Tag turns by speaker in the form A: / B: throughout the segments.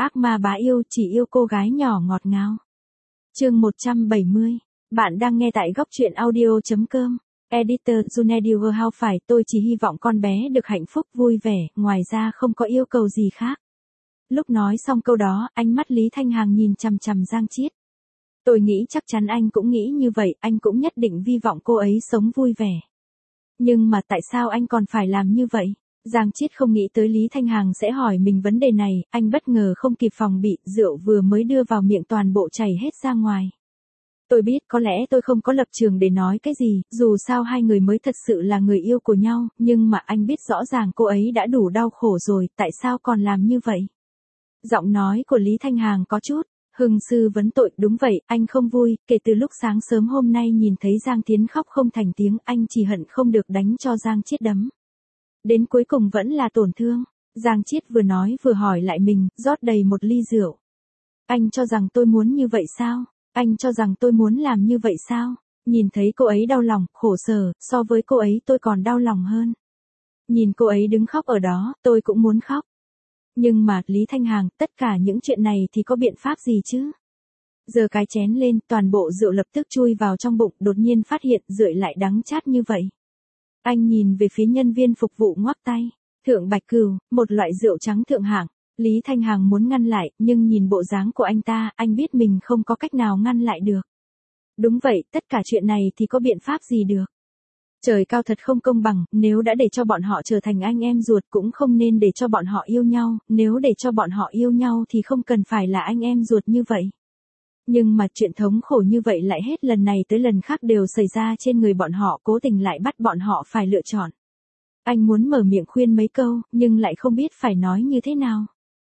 A: ác ma bá yêu chỉ yêu cô gái nhỏ ngọt ngào. Chương 170. Bạn đang nghe tại góc truyện audio.com. Editor Junediver How phải, tôi chỉ hy vọng con bé được hạnh phúc vui vẻ, ngoài ra không có yêu cầu gì khác. Lúc nói xong câu đó, ánh mắt Lý Thanh Hằng nhìn chằm chằm Giang Chiết. Tôi nghĩ chắc chắn anh cũng nghĩ như vậy, anh cũng nhất định hy vọng cô ấy sống vui vẻ. Nhưng mà tại sao anh còn phải làm như vậy? Giang Chiết không nghĩ tới Lý Thanh Hằng sẽ hỏi mình vấn đề này, anh bất ngờ không kịp phòng bị, rượu vừa mới đưa vào miệng toàn bộ chảy hết ra ngoài. Tôi biết có lẽ tôi không có lập trường để nói cái gì, dù sao hai người mới thật sự là người yêu của nhau, nhưng mà anh biết rõ ràng cô ấy đã đủ đau khổ rồi, tại sao còn làm như vậy? Giọng nói của Lý Thanh Hằng có chút hưng sư vấn tội, đúng vậy, anh không vui, kể từ lúc sáng sớm hôm nay nhìn thấy Giang Thiến khóc không thành tiếng, anh chỉ hận không được đánh cho Giang Chiết đấm. Đến cuối cùng vẫn là tổn thương. Giang Chiết vừa nói vừa hỏi lại mình, rót đầy một ly rượu. Anh cho rằng tôi muốn như vậy sao? Anh cho rằng tôi muốn làm như vậy sao? Nhìn thấy cô ấy đau lòng, khổ sở, so với cô ấy tôi còn đau lòng hơn. Nhìn cô ấy đứng khóc ở đó, tôi cũng muốn khóc. Nhưng mà, Lý Thanh Hằng, tất cả những chuyện này thì có biện pháp gì chứ? Giơ cái chén lên, toàn bộ rượu lập tức chui vào trong bụng, đột nhiên phát hiện rượi lại đắng chát như vậy. Anh nhìn về phía nhân viên phục vụ ngoắc tay. Thượng Bạch Cửu, một loại rượu trắng thượng hạng. Lý Thanh Hằng muốn ngăn lại, nhưng nhìn bộ dáng của anh ta, anh biết mình không có cách nào ngăn lại được. Đúng vậy, tất cả chuyện này thì có biện pháp gì được? Trời cao thật không công bằng, nếu đã để cho bọn họ trở thành anh em ruột cũng không nên để cho bọn họ yêu nhau, nếu để cho bọn họ yêu nhau thì không cần phải là anh em ruột như vậy. Nhưng mà chuyện thống khổ như vậy lại hết lần này tới lần khác đều xảy ra trên người bọn họ, cố tình lại bắt bọn họ phải lựa chọn. Anh muốn mở miệng khuyên mấy câu, nhưng lại không biết phải nói như thế nào.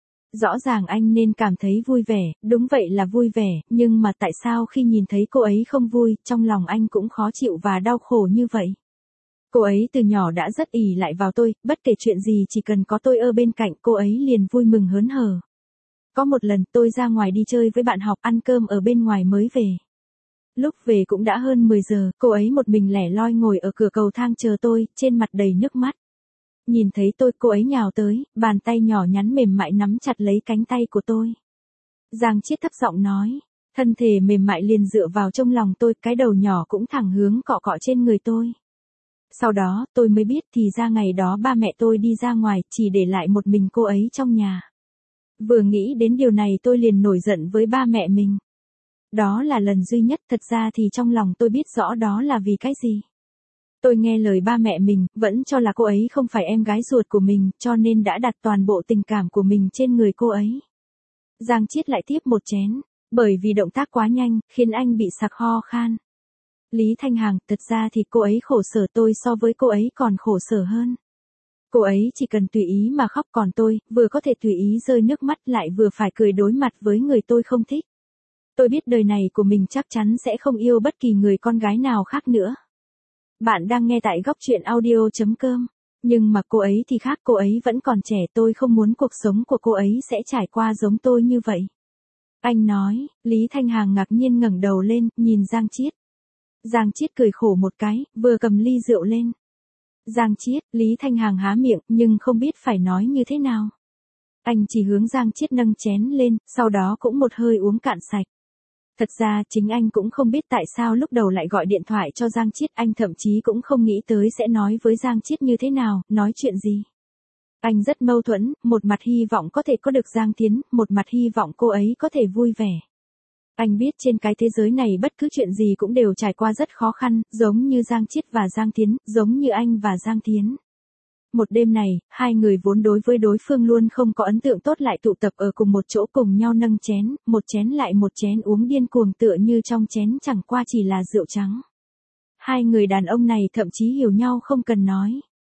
A: Rõ ràng anh nên cảm thấy vui vẻ, đúng vậy là vui vẻ, nhưng mà tại sao khi nhìn thấy cô ấy không vui, trong lòng anh cũng khó chịu và đau khổ như vậy? Cô ấy từ nhỏ đã rất ỷ lại vào tôi, bất kể chuyện gì chỉ cần có tôi ở bên cạnh cô ấy liền vui mừng hớn hở. Có một lần tôi ra ngoài đi chơi với bạn học, ăn cơm ở bên ngoài mới về. Lúc về cũng đã hơn 10 giờ, cô ấy một mình lẻ loi ngồi ở cửa cầu thang chờ tôi, trên mặt đầy nước mắt. Nhìn thấy tôi, cô ấy nhào tới, bàn tay nhỏ nhắn mềm mại nắm chặt lấy cánh tay của tôi. Giang Chiết thấp giọng nói, thân thể mềm mại liền dựa vào trong lòng tôi, cái đầu nhỏ cũng thẳng hướng cọ cọ trên người tôi. Sau đó, tôi mới biết thì ra ngày đó ba mẹ tôi đi ra ngoài, chỉ để lại một mình cô ấy trong nhà. Vừa nghĩ đến điều này tôi liền nổi giận với ba mẹ mình. Đó là lần duy nhất, thật ra thì trong lòng tôi biết rõ đó là vì cái gì. Tôi nghe lời ba mẹ mình, vẫn cho là cô ấy không phải em gái ruột của mình, cho nên đã đặt toàn bộ tình cảm của mình trên người cô ấy. Giang Chiết lại tiếp một chén, bởi vì động tác quá nhanh, khiến anh bị sặc ho khan. Lý Thanh Hằng, thật ra thì cô ấy khổ sở, tôi so với cô ấy còn khổ sở hơn. Cô ấy chỉ cần tùy ý mà khóc, còn tôi, vừa có thể tùy ý rơi nước mắt lại vừa phải cười đối mặt với người tôi không thích. Tôi biết đời này của mình chắc chắn sẽ không yêu bất kỳ người con gái nào khác nữa. Bạn đang nghe tại góc truyện audio.com. Nhưng mà cô ấy thì khác, cô ấy vẫn còn trẻ, tôi không muốn cuộc sống của cô ấy sẽ trải qua giống tôi như vậy. Anh nói, Lý Thanh Hằng ngạc nhiên ngẩng đầu lên, nhìn Giang Chiết. Giang Chiết cười khổ một cái, vừa cầm ly rượu lên. Giang Chiết, Lý Thanh Hằng há miệng, nhưng không biết phải nói như thế nào. Anh chỉ hướng Giang Chiết nâng chén lên, sau đó cũng một hơi uống cạn sạch. Thật ra, chính anh cũng không biết tại sao lúc đầu lại gọi điện thoại cho Giang Chiết, anh thậm chí cũng không nghĩ tới sẽ nói với Giang Chiết như thế nào, nói chuyện gì. Anh rất mâu thuẫn, một mặt hy vọng có thể có được Giang Thiến, một mặt hy vọng cô ấy có thể vui vẻ. Anh biết trên cái thế giới này bất cứ chuyện gì cũng đều trải qua rất khó khăn, giống như Giang Chiết và Giang Thiến, giống như anh và Giang Thiến. Một đêm này, hai người vốn đối với đối phương luôn không có ấn tượng tốt lại tụ tập ở cùng một chỗ cùng nhau nâng chén, một chén lại một chén uống điên cuồng tựa như trong chén chẳng qua chỉ là rượu trắng. Hai người đàn ông này thậm chí hiểu nhau không cần nói.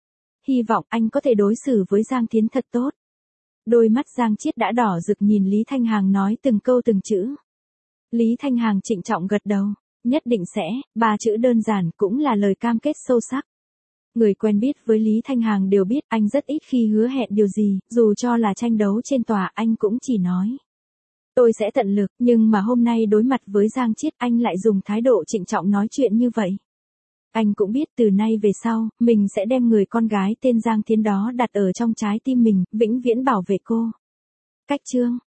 A: Hy vọng anh có thể đối xử với Giang Thiến thật tốt. Đôi mắt Giang Chiết đã đỏ rực nhìn Lý Thanh Hằng nói từng câu từng chữ. Lý Thanh Hằng trịnh trọng gật đầu, nhất định sẽ, ba chữ đơn giản cũng là lời cam kết sâu sắc. Người quen biết với Lý Thanh Hằng đều biết anh rất ít khi hứa hẹn điều gì, dù cho là tranh đấu trên tòa anh cũng chỉ nói. Tôi sẽ tận lực, nhưng mà hôm nay đối mặt với Giang Chiết anh lại dùng thái độ trịnh trọng nói chuyện như vậy. Anh cũng biết từ nay về sau, mình sẽ đem người con gái tên Giang Thiến đó đặt ở trong trái tim mình, vĩnh viễn bảo vệ cô. Cách chương